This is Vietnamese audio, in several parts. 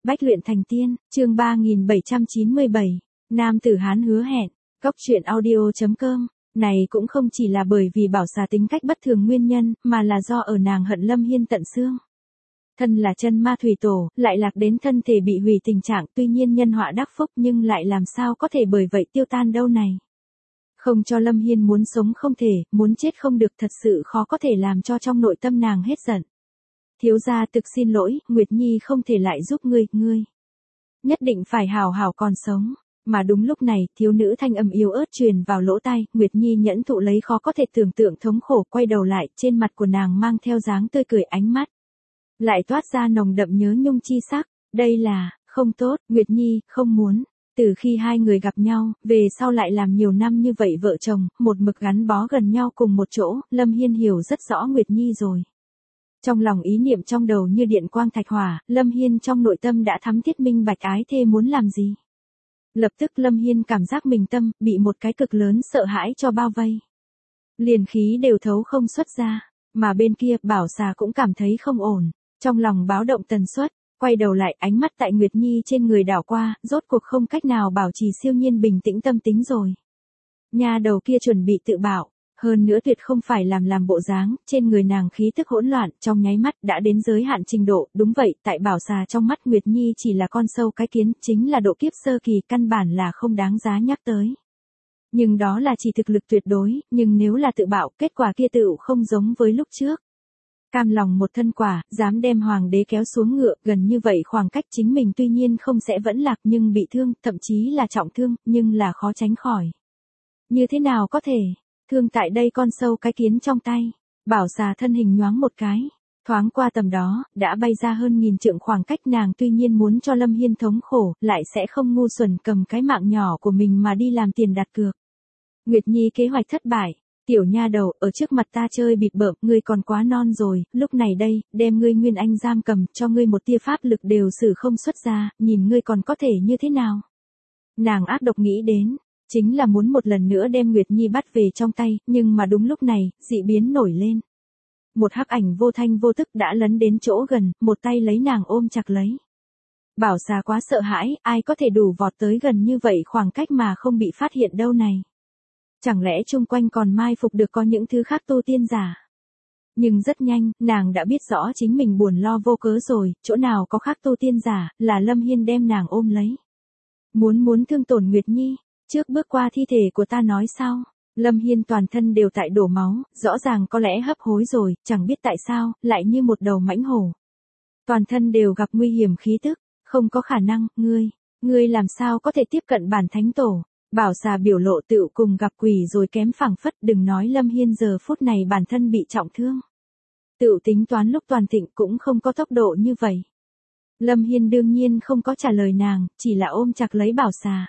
Bách luyện thành tiên, chương 3797, nam tử Hán hứa hẹn, Cốc truyện audio.com, này cũng không chỉ là bởi vì Bảo Xà tính cách bất thường nguyên nhân, mà là do ở nàng hận Lâm Hiên tận xương. Thân là chân ma thủy tổ, lại lạc đến thân thể bị hủy tình trạng, tuy nhiên nhân họa đắc phúc nhưng lại làm sao có thể bởi vậy tiêu tan đâu này. Không cho Lâm Hiên muốn sống không thể, muốn chết không được, thật sự khó có thể làm cho trong nội tâm nàng hết giận. Thiếu gia thực xin lỗi, Nguyệt Nhi không thể lại giúp ngươi nhất định phải hào hào còn sống. Mà đúng lúc này, thiếu nữ thanh âm yếu ớt truyền vào lỗ tai, Nguyệt Nhi nhẫn thụ lấy khó có thể tưởng tượng thống khổ, quay đầu lại, trên mặt của nàng mang theo dáng tươi cười, ánh mắt lại toát ra nồng đậm nhớ nhung chi sắc. Đây là, không tốt, Nguyệt Nhi, không muốn. Từ khi hai người gặp nhau, về sau lại làm nhiều năm như vậy vợ chồng, một mực gắn bó gần nhau cùng một chỗ, Lâm Hiên hiểu rất rõ Nguyệt Nhi rồi. Trong lòng ý niệm trong đầu như điện quang thạch hỏa, Lâm Hiên trong nội tâm đã thắm thiết minh bạch ái thê muốn làm gì. Lập tức Lâm Hiên cảm giác mình tâm, bị một cái cực lớn sợ hãi cho bao vây. Liền khí đều thấu không xuất ra, mà bên kia Bảo Xà cũng cảm thấy không ổn, trong lòng báo động tần suất, quay đầu lại ánh mắt tại Nguyệt Nhi trên người đảo qua, rốt cuộc không cách nào bảo trì siêu nhiên bình tĩnh tâm tính rồi. Nha đầu kia chuẩn bị tự bảo. Hơn nữa tuyệt không phải làm bộ dáng, trên người nàng khí tức hỗn loạn, trong nháy mắt đã đến giới hạn trình độ, đúng vậy, tại Bảo Xà trong mắt Nguyệt Nhi chỉ là con sâu cái kiến, chính là độ kiếp sơ kỳ, căn bản là không đáng giá nhắc tới. Nhưng đó là chỉ thực lực tuyệt đối, nhưng nếu là tự bạo, kết quả kia tựu không giống với lúc trước. Cam lòng một thân quả, dám đem hoàng đế kéo xuống ngựa, gần như vậy khoảng cách chính mình tuy nhiên không sẽ vẫn lạc nhưng bị thương, thậm chí là trọng thương, nhưng là khó tránh khỏi. Như thế nào có thể? Thương tại đây con sâu cái kiến trong tay, Bảo Xà thân hình nhoáng một cái, thoáng qua tầm đó, đã bay ra hơn 1000 trượng khoảng cách, nàng tuy nhiên muốn cho Lâm Hiên thống khổ, lại sẽ không ngu xuẩn cầm cái mạng nhỏ của mình mà đi làm tiền đặt cược. Nguyệt Nhi kế hoạch thất bại, tiểu nha đầu, ở trước mặt ta chơi bịp bợm, ngươi còn quá non rồi, lúc này đây, đem ngươi Nguyên Anh giam cầm, cho ngươi một tia pháp lực đều sử không xuất ra, nhìn ngươi còn có thể như thế nào. Nàng ác độc nghĩ đến. Chính là muốn một lần nữa đem Nguyệt Nhi bắt về trong tay, nhưng mà đúng lúc này, dị biến nổi lên. Một hắc ảnh vô thanh vô tức đã lấn đến chỗ gần, một tay lấy nàng ôm chặt lấy. Bảo Xà quá sợ hãi, ai có thể đủ vọt tới gần như vậy khoảng cách mà không bị phát hiện đâu này. Chẳng lẽ chung quanh còn mai phục được có những thứ khác tu tiên giả. Nhưng rất nhanh, nàng đã biết rõ chính mình buồn lo vô cớ rồi, chỗ nào có khác tu tiên giả, là Lâm Hiên đem nàng ôm lấy. Muốn thương tổn Nguyệt Nhi. Trước bước qua thi thể của ta nói sao? Lâm Hiên toàn thân đều tại đổ máu, rõ ràng có lẽ hấp hối rồi, chẳng biết tại sao, lại như một đầu mãnh hổ. Toàn thân đều gặp nguy hiểm khí tức, không có khả năng, ngươi làm sao có thể tiếp cận bản thánh tổ? Bảo Xà biểu lộ tựu cùng gặp quỷ rồi kém phảng phất, đừng nói Lâm Hiên giờ phút này bản thân bị trọng thương. Tựu tính toán lúc toàn thịnh cũng không có tốc độ như vậy. Lâm Hiên đương nhiên không có trả lời nàng, chỉ là ôm chặt lấy Bảo Xà.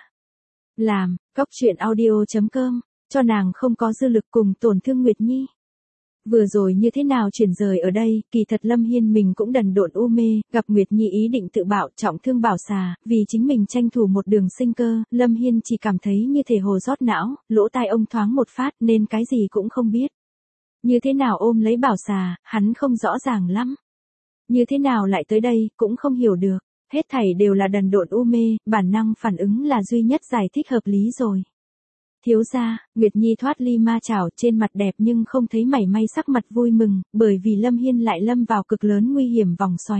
Làm, Cốc truyện audio.com, cho nàng không có dư lực cùng tổn thương Nguyệt Nhi. Vừa rồi như thế nào chuyển rời ở đây, kỳ thật Lâm Hiên mình cũng đần độn u mê, gặp Nguyệt Nhi ý định tự bạo, trọng thương Bảo Xà, vì chính mình tranh thủ một đường sinh cơ, Lâm Hiên chỉ cảm thấy như thể hồ rót não, lỗ tai ông thoáng một phát nên cái gì cũng không biết. Như thế nào ôm lấy Bảo Xà, hắn không rõ ràng lắm. Như thế nào lại tới đây, cũng không hiểu được. Hết thảy đều là đần độn u mê, bản năng phản ứng là duy nhất giải thích hợp lý rồi. Thiếu gia, Nguyệt Nhi thoát ly ma chảo, trên mặt đẹp nhưng không thấy mảy may sắc mặt vui mừng, bởi vì Lâm Hiên lại lâm vào cực lớn nguy hiểm vòng xoáy.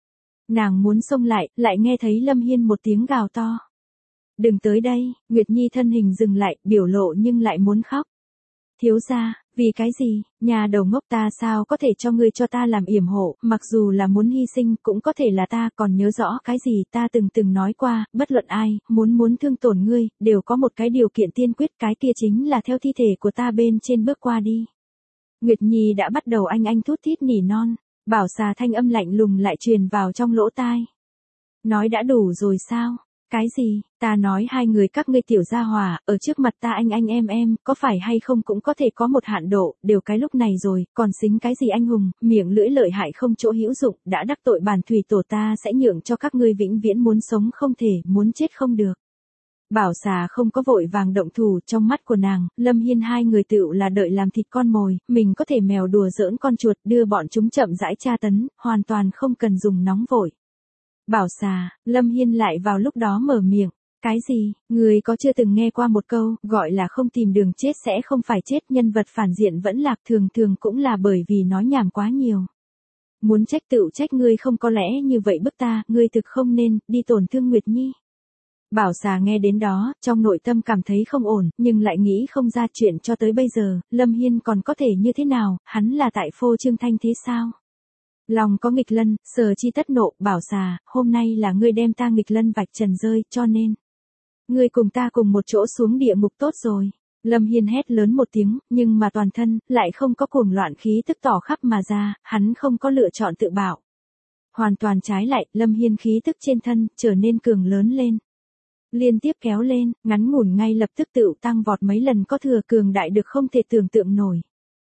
Nàng muốn xông lại nghe thấy Lâm Hiên một tiếng gào to. Đừng tới đây, Nguyệt Nhi thân hình dừng lại, biểu lộ nhưng lại muốn khóc. Thiếu gia, vì cái gì, nhà đầu ngốc, ta sao có thể cho ngươi cho ta làm yểm hộ, mặc dù là muốn hy sinh cũng có thể là ta, còn nhớ rõ cái gì ta từng nói qua, bất luận ai, muốn thương tổn ngươi, đều có một cái điều kiện tiên quyết, cái kia chính là theo thi thể của ta bên trên bước qua đi. Nguyệt Nhi đã bắt đầu anh thút thít nỉ non, Bảo Xà thanh âm lạnh lùng lại truyền vào trong lỗ tai. Nói đã đủ rồi sao? Cái gì, ta nói hai người các ngươi tiểu gia hỏa, ở trước mặt ta anh em, có phải hay không cũng có thể có một hạn độ, đều cái lúc này rồi, còn xính cái gì anh hùng, miệng lưỡi lợi hại không chỗ hữu dụng, đã đắc tội bản thủy tổ ta sẽ nhượng cho các ngươi vĩnh viễn muốn sống không thể, muốn chết không được. Bảo Xà không có vội vàng động thủ, trong mắt của nàng, Lâm Hiên hai người tựu là đợi làm thịt con mồi, mình có thể mèo đùa giỡn con chuột, đưa bọn chúng chậm rãi tra tấn, hoàn toàn không cần dùng nóng vội. Bảo xà, Lâm Hiên lại vào lúc đó mở miệng. Cái gì, người có chưa từng nghe qua một câu, gọi là không tìm đường chết sẽ không phải chết, nhân vật phản diện vẫn lạc thường thường cũng là bởi vì nói nhảm quá nhiều. Muốn trách tựu trách ngươi không, có lẽ như vậy bức ta, ngươi thực không nên, đi tổn thương Nguyệt Nhi. Bảo xà nghe đến đó, trong nội tâm cảm thấy không ổn, nhưng lại nghĩ không ra chuyện cho tới bây giờ, Lâm Hiên còn có thể như thế nào, hắn là tại phô trương thanh thế sao? Lòng có nghịch lân, Sở Chi tất nộ, bảo xà, hôm nay là ngươi đem ta nghịch lân vạch trần rơi, cho nên ngươi cùng ta cùng một chỗ xuống địa ngục tốt rồi. Lâm Hiên hét lớn một tiếng, nhưng mà toàn thân, lại không có cuồng loạn khí tức tỏ khắp mà ra, hắn không có lựa chọn tự bảo. Hoàn toàn trái lại, Lâm Hiên khí tức trên thân, trở nên cường lớn lên. Liên tiếp kéo lên, ngắn ngủn ngay lập tức tựu tăng vọt mấy lần có thừa, cường đại được không thể tưởng tượng nổi.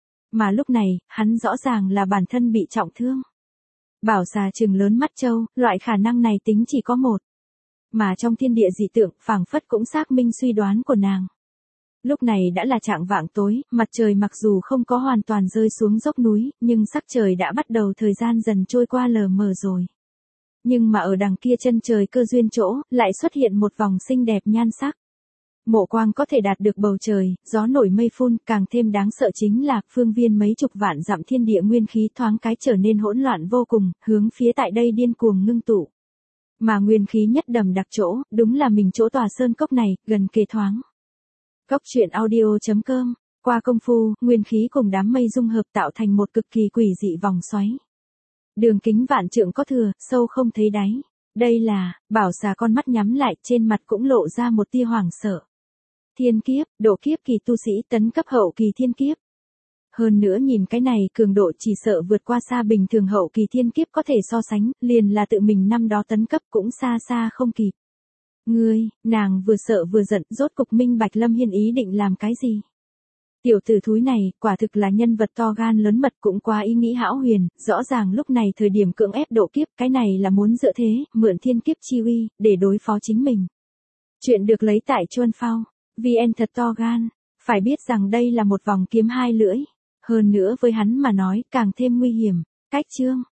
Mà lúc này, hắn rõ ràng là bản thân bị trọng thương. Bảo xà trừng lớn mắt trâu, loại khả năng này tính chỉ có một. Mà trong thiên địa dị tượng, phảng phất cũng xác minh suy đoán của nàng. Lúc này đã là trạng vạng tối, mặt trời mặc dù không có hoàn toàn rơi xuống dốc núi, nhưng sắc trời đã bắt đầu thời gian dần trôi qua lờ mờ rồi. Nhưng mà ở đằng kia chân trời cơ duyên chỗ, lại xuất hiện một vòng xinh đẹp nhan sắc. Mộ quang có thể đạt được bầu trời, gió nổi mây phun, càng thêm đáng sợ chính là phương viên mấy chục vạn dặm thiên địa nguyên khí thoáng cái trở nên hỗn loạn vô cùng, hướng phía tại đây điên cuồng ngưng tụ. Mà nguyên khí nhất đầm đặc chỗ, đúng là mình chỗ tòa sơn cốc này, gần kề thoáng. Cốc truyện audio.com, qua công phu, nguyên khí cùng đám mây dung hợp tạo thành một cực kỳ quỷ dị vòng xoáy. Đường kính vạn trượng có thừa, sâu không thấy đáy. Đây là, bảo xà con mắt nhắm lại, trên mặt cũng lộ ra một tia hoảng sợ. Thiên kiếp, độ kiếp kỳ tu sĩ tấn cấp hậu kỳ thiên kiếp. Hơn nữa nhìn cái này cường độ chỉ sợ vượt qua xa bình thường hậu kỳ thiên kiếp có thể so sánh, liền là tự mình năm đó tấn cấp cũng xa xa không kịp. Nàng vừa sợ vừa giận, rốt cục minh bạch Lâm Hiên ý định làm cái gì. Tiểu tử thúi này, quả thực là nhân vật to gan lớn mật, cũng quá ý nghĩ hão huyền, rõ ràng lúc này thời điểm cưỡng ép độ kiếp, cái này là muốn dựa thế, mượn thiên kiếp chi uy, để đối phó chính mình. Chuyện được lấy tại Chuan Phao, VN thật to gan, phải biết rằng đây là một vòng kiếm hai lưỡi, hơn nữa với hắn mà nói, càng thêm nguy hiểm. Cách chương